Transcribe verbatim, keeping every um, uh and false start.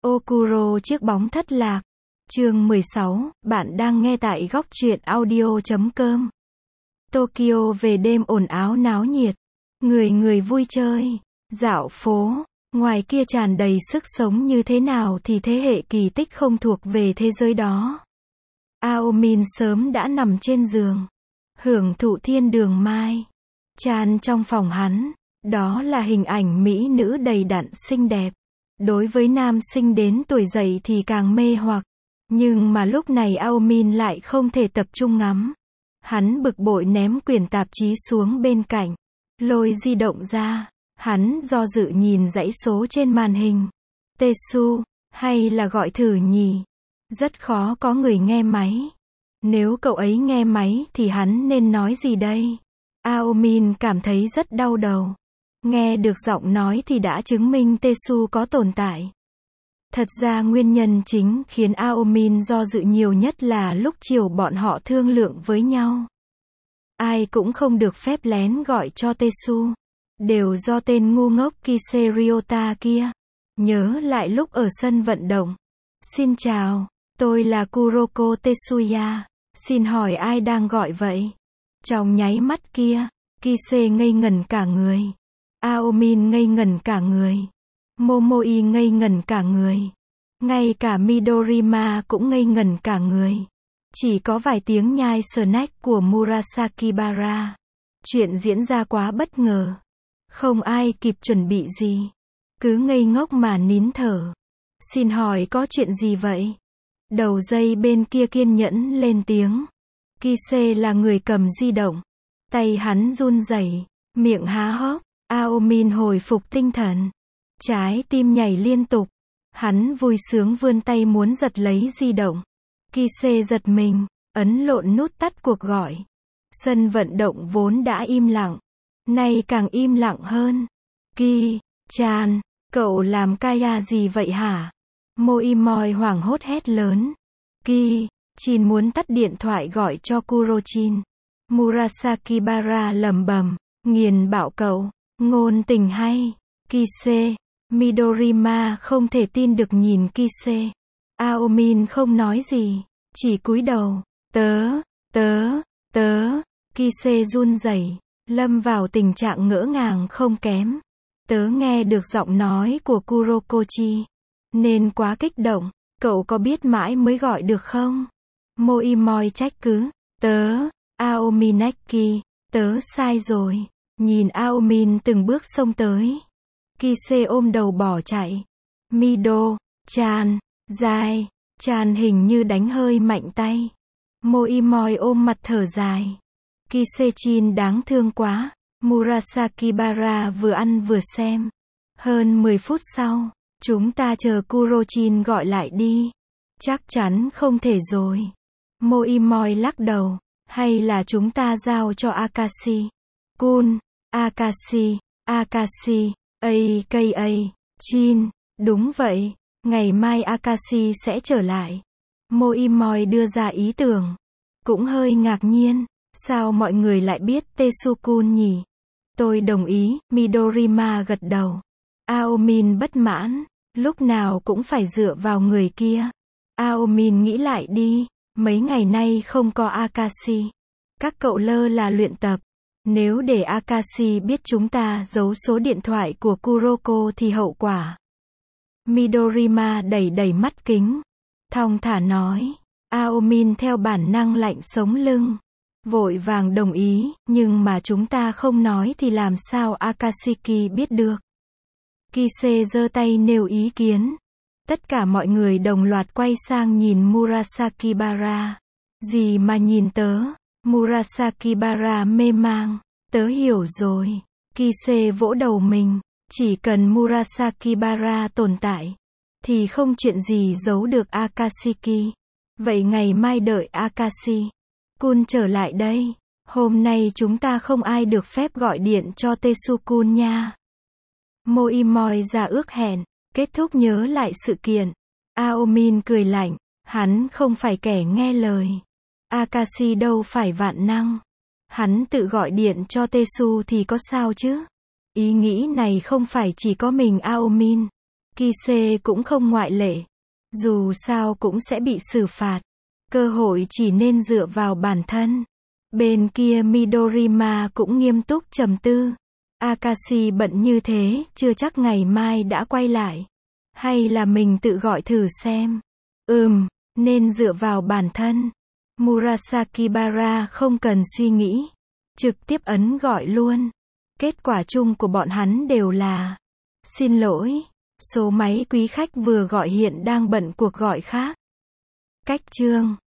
Okuro chiếc bóng thất lạc. Chương mười sáu, bạn đang nghe tại góc truyện audio chấm com. Tokyo về đêm ồn ào náo nhiệt. Người người vui chơi, dạo phố, ngoài kia tràn đầy sức sống như thế nào thì thế hệ kỳ tích không thuộc về thế giới đó. Aomin sớm đã nằm trên giường, hưởng thụ thiên đường mai. Tràn trong phòng hắn, đó là hình ảnh mỹ nữ đầy đặn xinh đẹp. Đối với nam sinh đến tuổi dậy thì càng mê hoặc. Nhưng mà lúc này Aomin lại không thể tập trung ngắm. Hắn bực bội ném quyển tạp chí xuống bên cạnh. Lôi di động ra. Hắn do dự nhìn dãy số trên màn hình. Tesu, hay là gọi thử nhỉ? Rất khó có người nghe máy. Nếu cậu ấy nghe máy thì hắn nên nói gì đây? Aomin cảm thấy rất đau đầu. Nghe được giọng nói thì đã chứng minh Tesu có tồn tại. Thật ra nguyên nhân chính khiến Aomin do dự nhiều nhất là lúc chiều bọn họ thương lượng với nhau. Ai cũng không được phép lén gọi cho Tesu. Đều do tên ngu ngốc Kise Ryota kia. Nhớ lại lúc ở sân vận động. Xin chào, tôi là Kuroko Tetsuya. Xin hỏi ai đang gọi vậy? Trong nháy mắt kia, Kise ngây ngẩn cả người. Aomin ngây ngẩn cả người. Momoi ngây ngẩn cả người. Ngay cả Midorima cũng ngây ngẩn cả người. Chỉ có vài tiếng nhai snack của Murasakibara. Chuyện diễn ra quá bất ngờ. Không ai kịp chuẩn bị gì. Cứ ngây ngốc mà nín thở. Xin hỏi có chuyện gì vậy? Đầu dây bên kia kiên nhẫn lên tiếng. Kise là người cầm di động. Tay hắn run rẩy, miệng há hốc. Aomin hồi phục tinh thần. Trái tim nhảy liên tục. Hắn vui sướng vươn tay muốn giật lấy di động. Kise giật mình, ấn lộn nút tắt cuộc gọi. Sân vận động vốn đã im lặng. Nay càng im lặng hơn. Ki, chan, cậu làm kaya gì vậy hả? Moimoy hoảng hốt hét lớn. Ki, Chin muốn tắt điện thoại gọi cho Kurochin. Murasakibara lầm bầm, nghiền bảo cậu. Ngôn tình hay. Kise. Midorima không thể tin được nhìn Kise. Aomin không nói gì, chỉ cúi đầu. Tớ, tớ, tớ. Kise run rẩy, lâm vào tình trạng ngỡ ngàng không kém. Tớ nghe được giọng nói của Kurokochi, nên quá kích động. Cậu có biết mãi mới gọi được không? Moimoy trách cứ. Tớ, Aominaki, tớ sai rồi. Nhìn Aomin từng bước xông tới. Kise ôm đầu bỏ chạy. Mido, Chan, dài. Chan hình như đánh hơi mạnh tay. Moimoy ôm mặt thở dài. Kise-chin đáng thương quá. Murasakibara vừa ăn vừa xem. Hơn mười phút sau, chúng ta chờ Kurochin gọi lại đi. Chắc chắn không thể rồi. Moimoy lắc đầu. Hay là chúng ta giao cho Akashi Kun. Akashi, Akashi, aka, Chin, đúng vậy, ngày mai Akashi sẽ trở lại. Moimoy đưa ra ý tưởng. Cũng hơi ngạc nhiên, sao mọi người lại biết Tesu-kun nhỉ? Tôi đồng ý, Midorima gật đầu. Aomin bất mãn, lúc nào cũng phải dựa vào người kia. Aomin nghĩ lại đi, mấy ngày nay không có Akashi. Các cậu lơ là luyện tập. Nếu để Akashi biết chúng ta giấu số điện thoại của Kuroko thì hậu quả. Midorima đẩy đẩy mắt kính. Thong thả nói. Aomin theo bản năng lạnh sống lưng. Vội vàng đồng ý, nhưng mà chúng ta không nói thì làm sao Akashiki biết được. Kise giơ tay nêu ý kiến. Tất cả mọi người đồng loạt quay sang nhìn Murasakibara. Gì mà nhìn tớ? Murasakibara mê mang. Tớ hiểu rồi. Kise vỗ đầu mình. Chỉ cần Murasakibara tồn tại, thì không chuyện gì giấu được Akashiki. Vậy ngày mai đợi Akashi Kun trở lại đây. Hôm nay chúng ta không ai được phép gọi điện cho Tesu-kun nha. Moimoy ra ước hẹn. Kết thúc nhớ lại sự kiện. Aomin cười lạnh. Hắn không phải kẻ nghe lời. Akashi đâu phải vạn năng. Hắn tự gọi điện cho Tesu thì có sao chứ? Ý nghĩ này không phải chỉ có mình Aomin. Kise cũng không ngoại lệ. Dù sao cũng sẽ bị xử phạt. Cơ hội chỉ nên dựa vào bản thân. Bên kia Midorima cũng nghiêm túc trầm tư. Akashi bận như thế, chưa chắc ngày mai đã quay lại. Hay là mình tự gọi thử xem. Ừm, nên dựa vào bản thân. Murasakibara không cần suy nghĩ. Trực tiếp ấn gọi luôn. Kết quả chung của bọn hắn đều là: xin lỗi, số máy quý khách vừa gọi hiện đang bận cuộc gọi khác. Cách chương